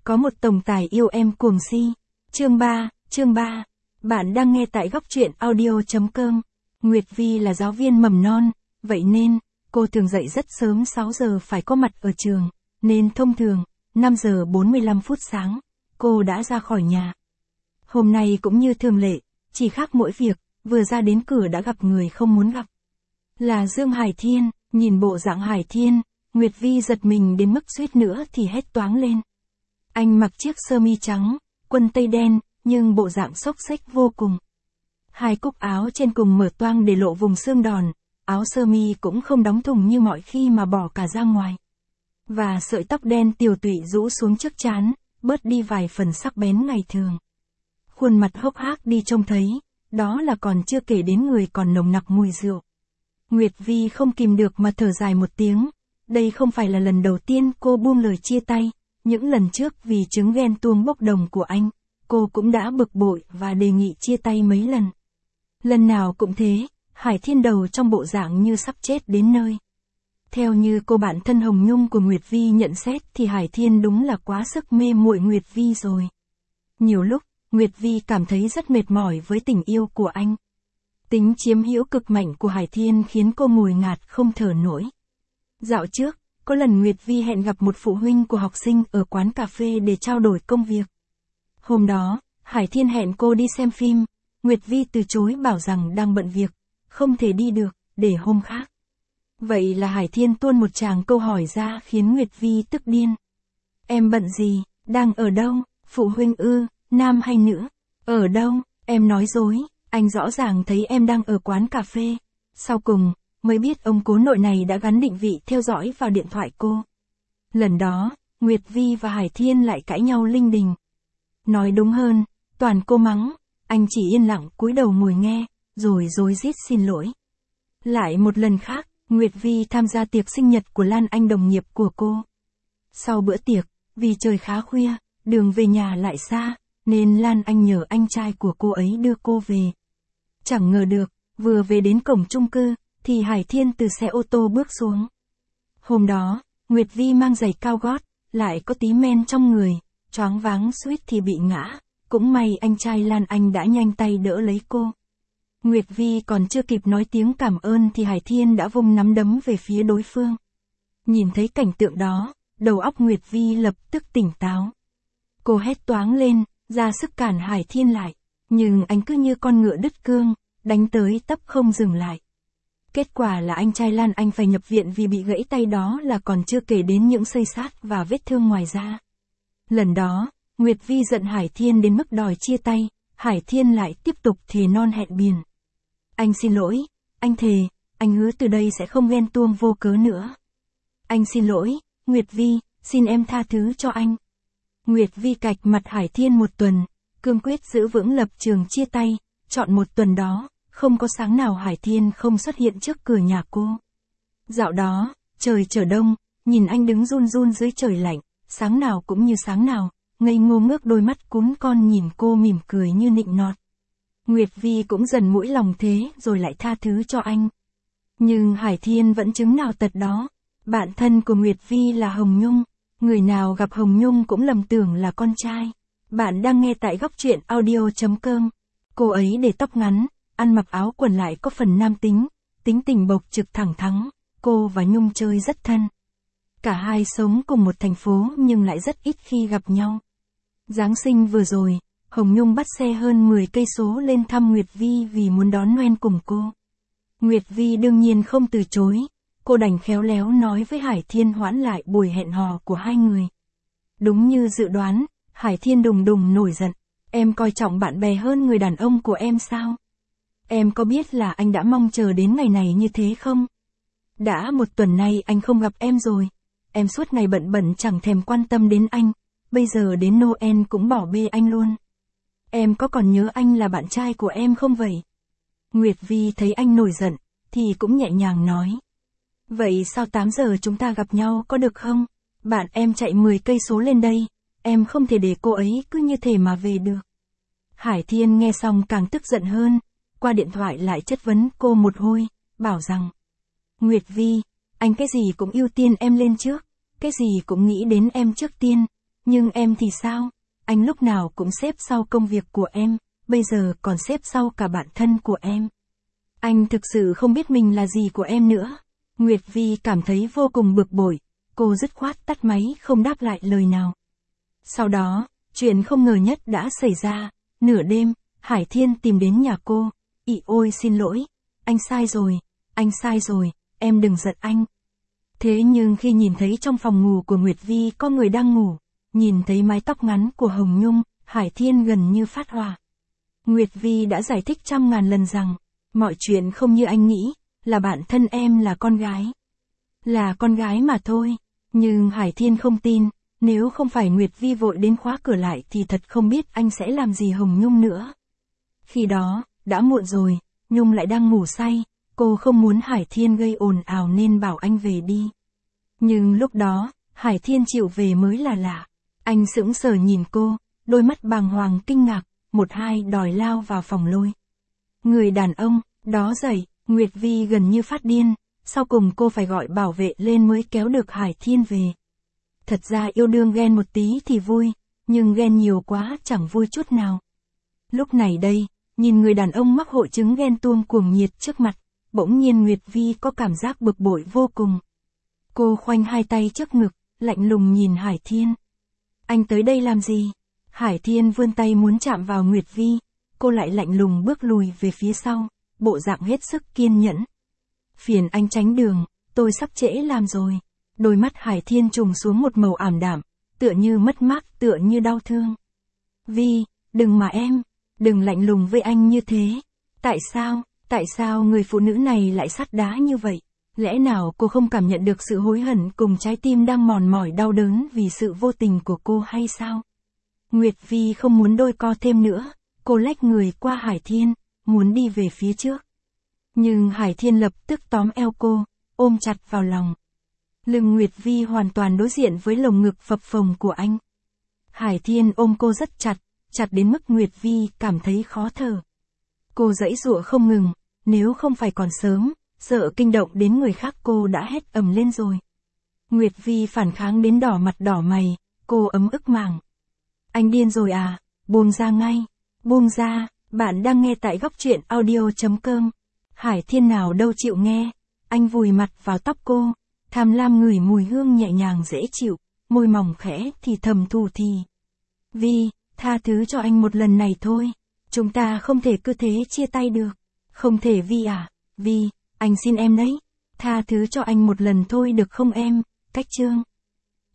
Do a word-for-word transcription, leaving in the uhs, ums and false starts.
Có một tổng tài yêu em cuồng si. Chương ba, chương ba. Bạn đang nghe tại góc truyện audio chấm com. Nguyệt Vi là giáo viên mầm non, vậy nên, cô thường dậy rất sớm sáu giờ phải có mặt ở trường, nên thông thường, năm giờ bốn mươi lăm phút sáng, cô đã ra khỏi nhà. Hôm nay cũng như thường lệ, chỉ khác mỗi việc, vừa ra đến cửa đã gặp người không muốn gặp. Là Dương Hải Thiên. Nhìn bộ dạng Hải Thiên, Nguyệt Vi giật mình đến mức suýt nữa thì hét toáng lên. Anh mặc chiếc sơ mi trắng, quần tây đen, nhưng bộ dạng xốc xếch vô cùng. Hai cúc áo trên cùng mở toang để lộ vùng xương đòn, áo sơ mi cũng không đóng thùng như mọi khi mà bỏ cả ra ngoài. Và sợi tóc đen tiều tụy rũ xuống trước trán, bớt đi vài phần sắc bén ngày thường. Khuôn mặt hốc hác đi trông thấy, đó là còn chưa kể đến người còn nồng nặc mùi rượu. Nguyệt Vi không kìm được mà thở dài một tiếng, đây không phải là lần đầu tiên cô buông lời chia tay, những lần trước vì chứng ghen tuông bốc đồng của anh, cô cũng đã bực bội và đề nghị chia tay mấy lần. Lần nào cũng thế, Hải Thiên đầu trong bộ dạng như sắp chết đến nơi. Theo như cô bạn thân Hồng Nhung của Nguyệt Vi nhận xét thì Hải Thiên đúng là quá sức mê muội Nguyệt Vi rồi. Nhiều lúc, Nguyệt Vi cảm thấy rất mệt mỏi với tình yêu của anh. Tính chiếm hữu cực mạnh của Hải Thiên khiến cô ngồi ngạt không thở nổi. Dạo trước, có lần Nguyệt Vi hẹn gặp một phụ huynh của học sinh ở quán cà phê để trao đổi công việc. Hôm đó, Hải Thiên hẹn cô đi xem phim, Nguyệt Vi từ chối bảo rằng đang bận việc, không thể đi được, để hôm khác. Vậy là Hải Thiên tuôn một tràng câu hỏi ra khiến Nguyệt Vi tức điên. Em bận gì, đang ở đâu, phụ huynh ư, nam hay nữ, ở đâu, em nói dối. Anh rõ ràng thấy em đang ở quán cà phê. Sau cùng, mới biết ông cố nội này đã gắn định vị theo dõi vào điện thoại cô. Lần đó, Nguyệt Vi và Hải Thiên lại cãi nhau linh đình. Nói đúng hơn, toàn cô mắng, anh chỉ yên lặng cúi đầu ngồi nghe, rồi rối rít xin lỗi. Lại một lần khác, Nguyệt Vi tham gia tiệc sinh nhật của Lan Anh đồng nghiệp của cô. Sau bữa tiệc, vì trời khá khuya, đường về nhà lại xa, nên Lan Anh nhờ anh trai của cô ấy đưa cô về. Chẳng ngờ được, vừa về đến cổng chung cư, thì Hải Thiên từ xe ô tô bước xuống. Hôm đó, Nguyệt Vi mang giày cao gót, lại có tí men trong người, choáng váng suýt thì bị ngã, cũng may anh trai Lan Anh đã nhanh tay đỡ lấy cô. Nguyệt Vi còn chưa kịp nói tiếng cảm ơn thì Hải Thiên đã vung nắm đấm về phía đối phương. Nhìn thấy cảnh tượng đó, đầu óc Nguyệt Vi lập tức tỉnh táo. Cô hét toáng lên, ra sức cản Hải Thiên lại, nhưng anh cứ như con ngựa đứt cương, đánh tới tấp không dừng lại. Kết quả là anh trai Lan Anh phải nhập viện vì bị gãy tay, đó là còn chưa kể đến những xây xát và vết thương ngoài da. Lần đó, Nguyệt Vi giận Hải Thiên đến mức đòi chia tay, Hải Thiên lại tiếp tục thề non hẹn biển. Anh xin lỗi, anh thề, anh hứa từ đây sẽ không ghen tuông vô cớ nữa. Anh xin lỗi, Nguyệt Vi, xin em tha thứ cho anh. Nguyệt Vi cạch mặt Hải Thiên một tuần, cương quyết giữ vững lập trường chia tay, chọn một tuần đó, không có sáng nào Hải Thiên không xuất hiện trước cửa nhà cô. Dạo đó, trời trở đông, nhìn anh đứng run run dưới trời lạnh, sáng nào cũng như sáng nào, ngây ngô ngước đôi mắt cún con nhìn cô mỉm cười như nịnh nọt. Nguyệt Vi cũng dần mũi lòng thế rồi lại tha thứ cho anh. Nhưng Hải Thiên vẫn chứng nào tật đó. Bạn thân của Nguyệt Vi là Hồng Nhung. Người nào gặp Hồng Nhung cũng lầm tưởng là con trai. Bạn đang nghe tại góc truyện audio chấm com. Cô ấy để tóc ngắn, ăn mặc áo quần lại có phần nam tính, tính tình bộc trực thẳng thắn. Cô và Nhung chơi rất thân. Cả hai sống cùng một thành phố nhưng lại rất ít khi gặp nhau. Giáng sinh vừa rồi, Hồng Nhung bắt xe hơn mười cây số lên thăm Nguyệt Vi vì muốn đón Noel cùng cô. Nguyệt Vi đương nhiên không từ chối, cô đành khéo léo nói với Hải Thiên hoãn lại buổi hẹn hò của hai người. Đúng như dự đoán, Hải Thiên đùng đùng nổi giận, em coi trọng bạn bè hơn người đàn ông của em sao? Em có biết là anh đã mong chờ đến ngày này như thế không? Đã một tuần nay anh không gặp em rồi, em suốt ngày bận bận chẳng thèm quan tâm đến anh, bây giờ đến Noel cũng bỏ bê anh luôn. Em có còn nhớ anh là bạn trai của em không vậy? Nguyệt Vi thấy anh nổi giận, thì cũng nhẹ nhàng nói. Vậy sao tám giờ chúng ta gặp nhau có được không? Bạn em chạy mười cây số lên đây, em không thể để cô ấy cứ như thế mà về được. Hải Thiên nghe xong càng tức giận hơn, qua điện thoại lại chất vấn cô một hồi, bảo rằng. Nguyệt Vi, anh cái gì cũng ưu tiên em lên trước, cái gì cũng nghĩ đến em trước tiên, Nhưng em thì sao? Anh lúc nào cũng xếp sau công việc của em, bây giờ còn xếp sau cả bạn thân của em. Anh thực sự không biết mình là gì của em nữa. Nguyệt Vi cảm thấy vô cùng bực bội, cô dứt khoát tắt máy không đáp lại lời nào. Sau đó, chuyện không ngờ nhất đã xảy ra, nửa đêm, Hải Thiên tìm đến nhà cô, ị ôi xin lỗi, anh sai rồi, anh sai rồi, em đừng giận anh. Thế nhưng khi nhìn thấy trong phòng ngủ của Nguyệt Vi có người đang ngủ, nhìn thấy mái tóc ngắn của Hồng Nhung, Hải Thiên gần như phát hỏa. Nguyệt Vi đã giải thích trăm ngàn lần rằng, mọi chuyện không như anh nghĩ, là bạn thân em là con gái. Là con gái mà thôi, nhưng Hải Thiên không tin, nếu không phải Nguyệt Vi vội đến khóa cửa lại thì thật không biết anh sẽ làm gì Hồng Nhung nữa. Khi đó, đã muộn rồi, Nhung lại đang ngủ say, cô không muốn Hải Thiên gây ồn ào nên bảo anh về đi. Nhưng lúc đó, Hải Thiên chịu về mới là lạ. Anh sững sờ nhìn cô, đôi mắt bàng hoàng kinh ngạc, một hai đòi lao vào phòng lôi. Người đàn ông, đó dậy, Nguyệt Vi gần như phát điên, sau cùng cô phải gọi bảo vệ lên mới kéo được Hải Thiên về. Thật ra yêu đương ghen một tí thì vui, nhưng ghen nhiều quá chẳng vui chút nào. Lúc này đây, nhìn người đàn ông mắc hội chứng ghen tuông cuồng nhiệt trước mặt, bỗng nhiên Nguyệt Vi có cảm giác bực bội vô cùng. Cô khoanh hai tay trước ngực, lạnh lùng nhìn Hải Thiên. Anh tới đây làm gì? Hải Thiên vươn tay muốn chạm vào Nguyệt Vi, cô lại lạnh lùng bước lùi về phía sau, bộ dạng hết sức kiên nhẫn. Phiền anh tránh đường, tôi sắp trễ làm rồi. Đôi mắt Hải Thiên trùng xuống một màu ảm đạm, tựa như mất mát, tựa như đau thương. Vi, đừng mà em, đừng lạnh lùng với anh như thế. Tại sao, tại sao người phụ nữ này lại sắt đá như vậy? Lẽ nào cô không cảm nhận được sự hối hận cùng trái tim đang mòn mỏi đau đớn vì sự vô tình của cô hay sao? Nguyệt Vi không muốn đôi co thêm nữa, cô lách người qua Hải Thiên, muốn đi về phía trước. Nhưng Hải Thiên lập tức tóm eo cô, ôm chặt vào lòng. Lưng Nguyệt Vi hoàn toàn đối diện với lồng ngực phập phồng của anh. Hải Thiên ôm cô rất chặt, chặt đến mức Nguyệt Vi cảm thấy khó thở. Cô giãy giụa không ngừng, nếu không phải còn sớm, sợ kinh động đến người khác cô đã hét ầm lên rồi. Nguyệt Vi phản kháng đến đỏ mặt đỏ mày, cô ấm ức màng. Anh điên rồi à, buông ra ngay, buông ra, bạn đang nghe tại góc truyện audio chấm com. Hải Thiên nào đâu chịu nghe, anh vùi mặt vào tóc cô, tham lam ngửi mùi hương nhẹ nhàng dễ chịu, môi mỏng khẽ thì thầm thù thì. Vi, tha thứ cho anh một lần này thôi, chúng ta không thể cứ thế chia tay được. Không thể Vi à, Vi, anh xin em đấy, tha thứ cho anh một lần thôi được không em, cách chương.